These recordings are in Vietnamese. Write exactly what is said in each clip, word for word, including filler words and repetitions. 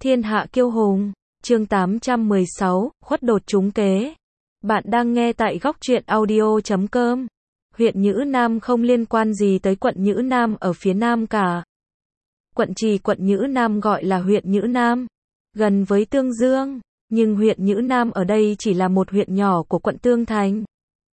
Thiên hạ kiêu hùng, chương tám trăm mười sáu, khuất đột trúng kế. Bạn đang nghe tại góc truyện audio chấm com. Huyện Nhữ Nam không liên quan gì tới quận Nhữ Nam ở phía Nam cả. Quận Trì quận Nhữ Nam gọi là huyện Nhữ Nam, gần với Tương Dương, nhưng huyện Nhữ Nam ở đây chỉ là một huyện nhỏ của quận Tương Thành.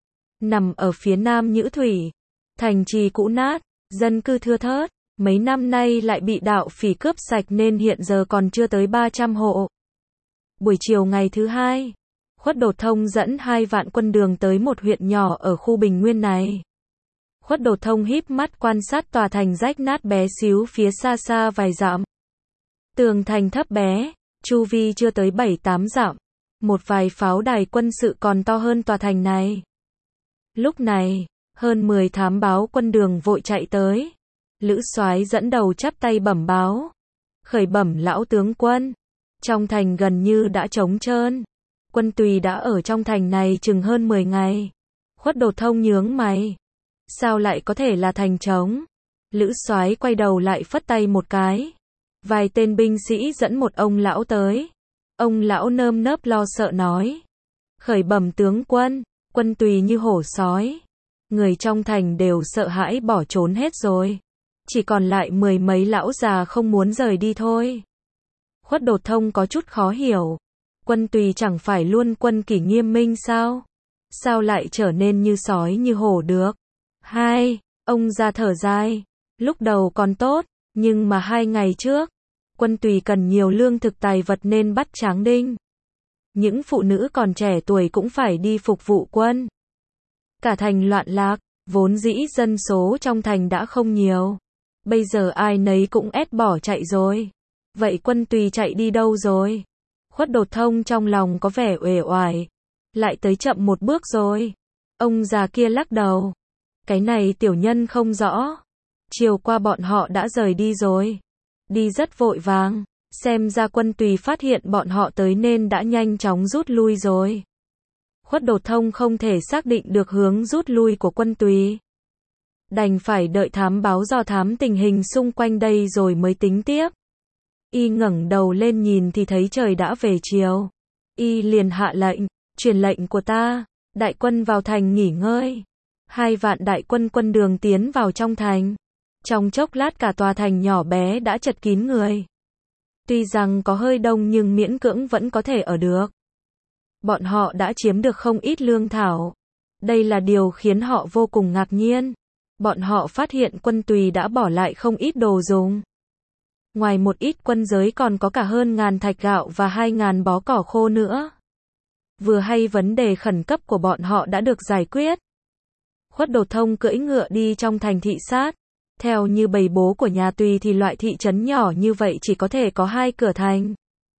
Nằm ở phía Nam Nhữ Thủy, thành trì cũ nát, dân cư thưa thớt, mấy năm nay lại bị đạo phỉ cướp sạch nên hiện giờ còn chưa tới ba trăm hộ. Buổi chiều ngày thứ hai, Khuất Đột Thông dẫn hai vạn quân đường tới một huyện nhỏ ở khu Bình Nguyên này. Khuất Đột Thông híp mắt quan sát tòa thành rách nát bé xíu phía xa xa vài dặm. Tường thành thấp bé, chu vi chưa tới bảy tám dặm. Một vài pháo đài quân sự còn to hơn tòa thành này. Lúc này, hơn mười thám báo quân đường vội chạy tới. Lữ Soái dẫn đầu chắp tay bẩm báo. Khởi bẩm lão tướng quân. Trong thành gần như đã trống trơn. Quân Tùy đã ở trong thành này chừng hơn mười ngày. Khuất Đột Thông nhướng mày. Sao lại có thể là thành trống? Lữ Soái quay đầu lại phất tay một cái. Vài tên binh sĩ dẫn một ông lão tới. Ông lão nơm nớp lo sợ nói. Khởi bẩm tướng quân, quân Tùy như hổ sói. Người trong thành đều sợ hãi bỏ trốn hết rồi. Chỉ còn lại mười mấy lão già không muốn rời đi thôi. Khuất Đột Thông có chút khó hiểu. Quân Tùy chẳng phải luôn quân kỷ nghiêm minh sao? Sao lại trở nên như sói như hổ được? Hai, ông ra thở dài. Lúc đầu còn tốt, nhưng mà hai ngày trước, quân Tùy cần nhiều lương thực tài vật nên bắt Tráng Đinh. Những phụ nữ còn trẻ tuổi cũng phải đi phục vụ quân. Cả thành loạn lạc, vốn dĩ dân số trong thành đã không nhiều. Bây giờ ai nấy cũng ép bỏ chạy rồi. Vậy quân Tùy chạy đi đâu rồi? Khuất Đột Thông trong lòng có vẻ uể oải. Lại tới chậm một bước rồi. Ông già kia lắc đầu. Cái này tiểu nhân không rõ. Chiều qua bọn họ đã rời đi rồi. Đi rất vội vàng. Xem ra quân Tùy phát hiện bọn họ tới nên đã nhanh chóng rút lui rồi. Khuất Đột Thông không thể xác định được hướng rút lui của quân Tùy. Đành phải đợi thám báo dò thám tình hình xung quanh đây rồi mới tính tiếp. Y ngẩng đầu lên nhìn thì thấy trời đã về chiều. Y liền hạ lệnh, truyền lệnh của ta, đại quân vào thành nghỉ ngơi. Hai vạn đại quân quân đường tiến vào trong thành. Trong chốc lát cả tòa thành nhỏ bé đã chật kín người. Tuy rằng có hơi đông nhưng miễn cưỡng vẫn có thể ở được. Bọn họ đã chiếm được không ít lương thảo. Đây là điều khiến họ vô cùng ngạc nhiên. Bọn họ phát hiện quân Tùy đã bỏ lại không ít đồ dùng. Ngoài một ít quân giới còn có cả hơn ngàn thạch gạo và hai ngàn bó cỏ khô nữa. Vừa hay vấn đề khẩn cấp của bọn họ đã được giải quyết. Khuất Đột Thông cưỡi ngựa đi trong thành thị sát. Theo như bày bố của nhà Tùy thì loại thị trấn nhỏ như vậy chỉ có thể có hai cửa thành.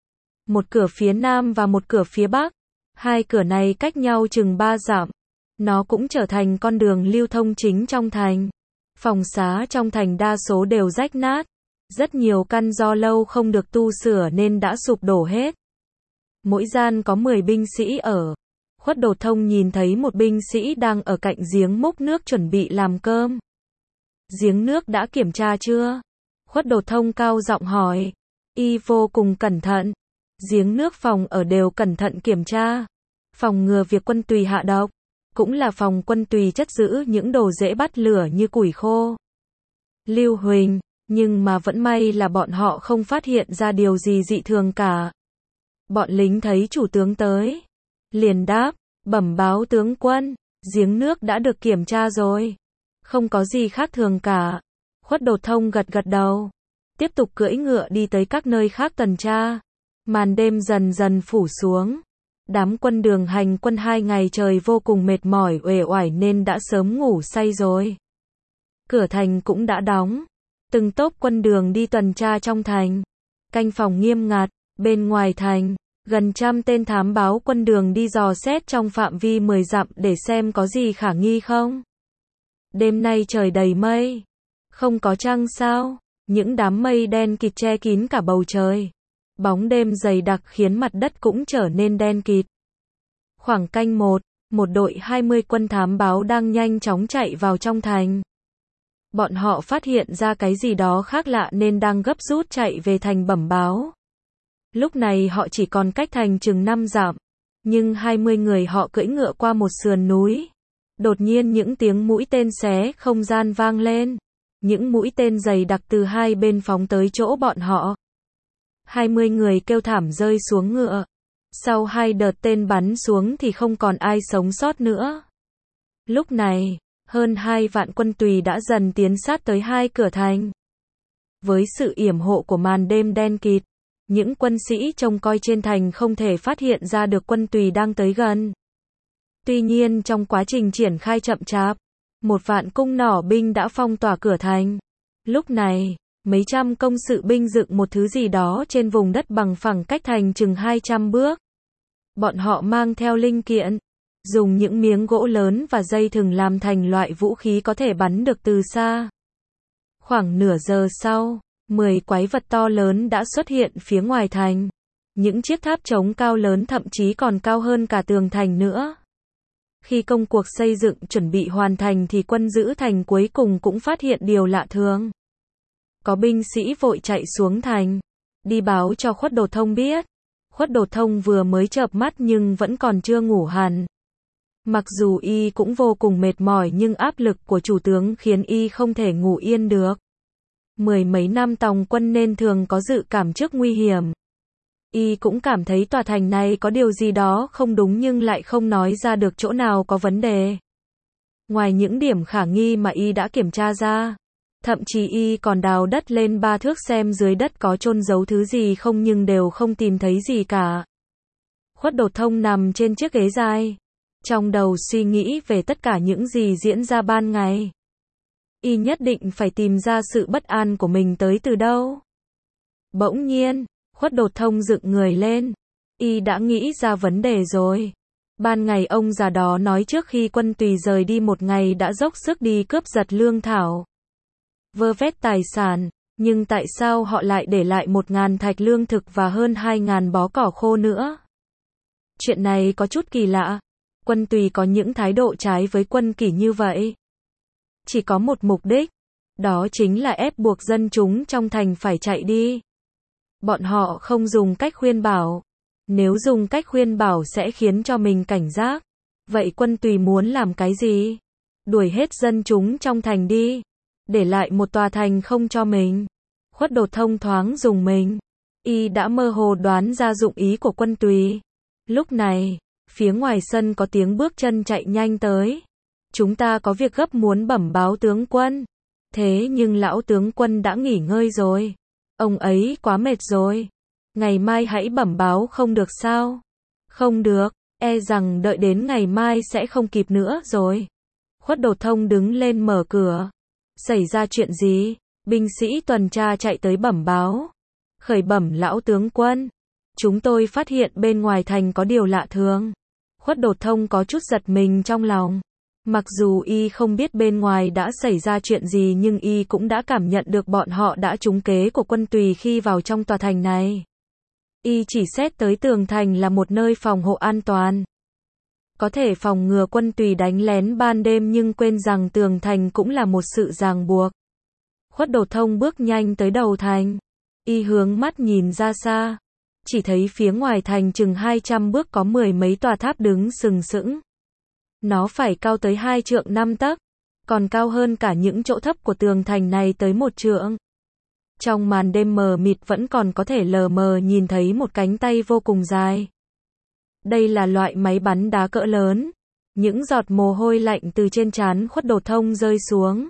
Một cửa phía Nam và một cửa phía Bắc. Hai cửa này cách nhau chừng ba dặm. Nó cũng trở thành con đường lưu thông chính trong thành. Phòng xá trong thành đa số đều rách nát. Rất nhiều căn do lâu không được tu sửa nên đã sụp đổ hết. Mỗi gian có mười binh sĩ ở. Khuất Đột Thông nhìn thấy một binh sĩ đang ở cạnh giếng múc nước chuẩn bị làm cơm. Giếng nước đã kiểm tra chưa? Khuất Đột Thông cao giọng hỏi. Y vô cùng cẩn thận. Giếng nước phòng ở đều cẩn thận kiểm tra. Phòng ngừa việc quân Tùy hạ độc. Cũng là phòng quân Tùy chất giữ những đồ dễ bắt lửa như củi khô, lưu huỳnh. Nhưng mà vẫn may là bọn họ không phát hiện ra điều gì dị thường cả. Bọn lính thấy chủ tướng tới. Liền đáp, bẩm báo tướng quân, giếng nước đã được kiểm tra rồi. Không có gì khác thường cả. Khuất Đột Thông gật gật đầu. Tiếp tục cưỡi ngựa đi tới các nơi khác tuần tra. Màn đêm dần dần phủ xuống. Đám quân đường hành quân hai ngày trời vô cùng mệt mỏi uể oải nên đã sớm ngủ say rồi. Cửa thành cũng đã đóng. Từng tốp quân đường đi tuần tra trong thành. Canh phòng nghiêm ngặt. Bên ngoài thành, gần trăm tên thám báo quân đường đi dò xét trong phạm vi mười dặm để xem có gì khả nghi không. Đêm nay trời đầy mây. Không có trăng sao. Những đám mây đen kịt che kín cả bầu trời. Bóng đêm dày đặc khiến mặt đất cũng trở nên đen kịt. Khoảng canh một, một đội hai mươi quân thám báo đang nhanh chóng chạy vào trong thành. Bọn họ phát hiện ra cái gì đó khác lạ nên đang gấp rút chạy về thành bẩm báo. Lúc này họ chỉ còn cách thành chừng năm dặm, nhưng hai mươi người họ cưỡi ngựa qua một sườn núi. Đột nhiên những tiếng mũi tên xé không gian vang lên. Những mũi tên dày đặc từ hai bên phóng tới chỗ bọn họ. hai mươi người kêu thảm rơi xuống ngựa. Sau hai đợt tên bắn xuống thì không còn ai sống sót nữa. Lúc này, hơn hai vạn quân Tùy đã dần tiến sát tới hai cửa thành. Với sự yểm hộ của màn đêm đen kịt, những quân sĩ trông coi trên thành không thể phát hiện ra được quân Tùy đang tới gần. Tuy nhiên trong quá trình triển khai chậm chạp, một vạn cung nỏ binh đã phong tỏa cửa thành. Lúc này, mấy trăm công sự binh dựng một thứ gì đó trên vùng đất bằng phẳng cách thành chừng hai trăm bước. Bọn họ mang theo linh kiện, dùng những miếng gỗ lớn và dây thừng làm thành loại vũ khí có thể bắn được từ xa. Khoảng nửa giờ sau, mười quái vật to lớn đã xuất hiện phía ngoài thành. Những chiếc tháp chống cao lớn thậm chí còn cao hơn cả tường thành nữa. Khi công cuộc xây dựng chuẩn bị hoàn thành thì quân giữ thành cuối cùng cũng phát hiện điều lạ thường. Có binh sĩ vội chạy xuống thành, đi báo cho Khuất Đột Thông biết. Khuất Đột Thông vừa mới chợp mắt nhưng vẫn còn chưa ngủ hẳn. Mặc dù y cũng vô cùng mệt mỏi nhưng áp lực của chủ tướng khiến y không thể ngủ yên được. Mười mấy năm tòng quân nên thường có dự cảm trước nguy hiểm. Y cũng cảm thấy tòa thành này có điều gì đó không đúng nhưng lại không nói ra được chỗ nào có vấn đề. Ngoài những điểm khả nghi mà y đã kiểm tra ra, thậm chí y còn đào đất lên ba thước xem dưới đất có chôn giấu thứ gì không nhưng đều không tìm thấy gì cả. Khuất Đột Thông nằm trên chiếc ghế dài, trong đầu suy nghĩ về tất cả những gì diễn ra ban ngày. Y nhất định phải tìm ra sự bất an của mình tới từ đâu. Bỗng nhiên, Khuất Đột Thông dựng người lên. Y đã nghĩ ra vấn đề rồi. Ban ngày ông già đó nói trước khi quân Tùy rời đi một ngày đã dốc sức đi cướp giật lương thảo, vơ vét tài sản, nhưng tại sao họ lại để lại một ngàn thạch lương thực và hơn hai ngàn bó cỏ khô nữa? Chuyện này có chút kỳ lạ. Quân Tùy có những thái độ trái với quân Kỷ như vậy chỉ có một mục đích, đó chính là ép buộc dân chúng trong thành phải chạy đi. Bọn họ không dùng cách khuyên bảo. Nếu dùng cách khuyên bảo sẽ khiến cho mình cảnh giác. Vậy quân Tùy muốn làm cái gì? Đuổi hết dân chúng trong thành đi, để lại một tòa thành không cho mình. Khuất Đột Thông thoáng dùng mình. Y đã mơ hồ đoán ra dụng ý của quân Tùy. Lúc này, phía ngoài sân có tiếng bước chân chạy nhanh tới. Chúng ta có việc gấp muốn bẩm báo tướng quân. Thế nhưng lão tướng quân đã nghỉ ngơi rồi. Ông ấy quá mệt rồi. Ngày mai hãy bẩm báo không được sao? Không được, e rằng đợi đến ngày mai sẽ không kịp nữa rồi. Khuất Đột Thông đứng lên mở cửa. Xảy ra chuyện gì? Binh sĩ tuần tra chạy tới bẩm báo. Khởi bẩm lão tướng quân. Chúng tôi phát hiện bên ngoài thành có điều lạ thường. Khuất Đột Thông có chút giật mình trong lòng. Mặc dù y không biết bên ngoài đã xảy ra chuyện gì nhưng y cũng đã cảm nhận được bọn họ đã trúng kế của quân Tùy khi vào trong tòa thành này. Y chỉ xét tới tường thành là một nơi phòng hộ an toàn, có thể phòng ngừa quân Tùy đánh lén ban đêm nhưng quên rằng tường thành cũng là một sự ràng buộc. Khuất Đột Thông bước nhanh tới đầu thành. Y hướng mắt nhìn ra xa. Chỉ thấy phía ngoài thành chừng hai trăm bước có mười mấy tòa tháp đứng sừng sững. Nó phải cao tới hai trượng năm tấc, còn cao hơn cả những chỗ thấp của tường thành này tới một trượng. Trong màn đêm mờ mịt vẫn còn có thể lờ mờ nhìn thấy một cánh tay vô cùng dài. Đây là loại máy bắn đá cỡ lớn. Những giọt mồ hôi lạnh từ trên trán Khuất Đột Thông rơi xuống.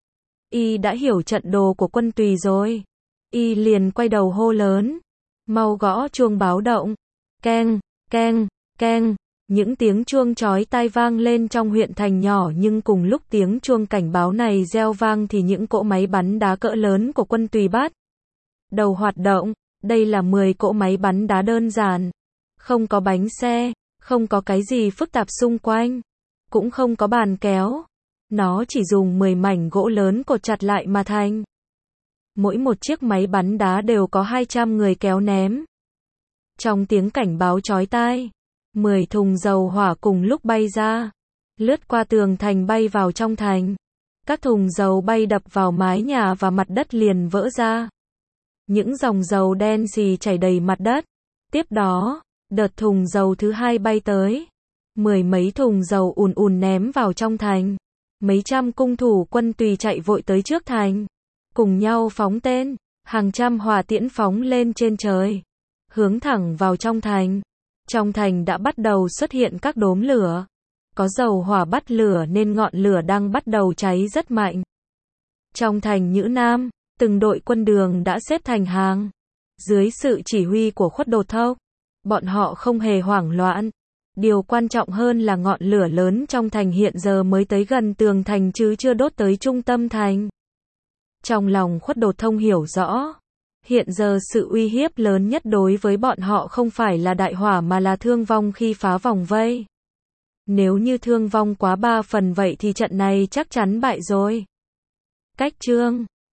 Y đã hiểu trận đồ của quân Tùy rồi. Y liền quay đầu hô lớn. Mau gõ chuông báo động. Keng, keng, keng. Những tiếng chuông chói tai vang lên trong huyện thành nhỏ nhưng cùng lúc tiếng chuông cảnh báo này reo vang thì những cỗ máy bắn đá cỡ lớn của quân Tùy bắt đầu hoạt động. Đây là mười cỗ máy bắn đá đơn giản. Không có bánh xe, không có cái gì phức tạp xung quanh, cũng không có bàn kéo. Nó chỉ dùng mười mảnh gỗ lớn cột chặt lại mà thành. Mỗi một chiếc máy bắn đá đều có hai trăm người kéo ném. Trong tiếng cảnh báo chói tai, mười thùng dầu hỏa cùng lúc bay ra, lướt qua tường thành bay vào trong thành. Các thùng dầu bay đập vào mái nhà và mặt đất liền vỡ ra. Những dòng dầu đen xì chảy đầy mặt đất. Tiếp đó, đợt thùng dầu thứ hai bay tới. Mười mấy thùng dầu ùn ùn ném vào trong thành. Mấy trăm cung thủ quân tùy chạy vội tới trước thành. Cùng nhau phóng tên. Hàng trăm hỏa tiễn phóng lên trên trời. Hướng thẳng vào trong thành. Trong thành đã bắt đầu xuất hiện các đốm lửa. Có dầu hỏa bắt lửa nên ngọn lửa đang bắt đầu cháy rất mạnh. Trong thành Nhữ Nam, từng đội quân đường đã xếp thành hàng. Dưới sự chỉ huy của Khuất Đột Thốc, bọn họ không hề hoảng loạn. Điều quan trọng hơn là ngọn lửa lớn trong thành hiện giờ mới tới gần tường thành chứ chưa đốt tới trung tâm thành. Trong lòng Khuất Đột Thông hiểu rõ, hiện giờ sự uy hiếp lớn nhất đối với bọn họ không phải là đại hỏa mà là thương vong khi phá vòng vây. Nếu như thương vong quá ba phần vậy thì trận này chắc chắn bại rồi. Cách chương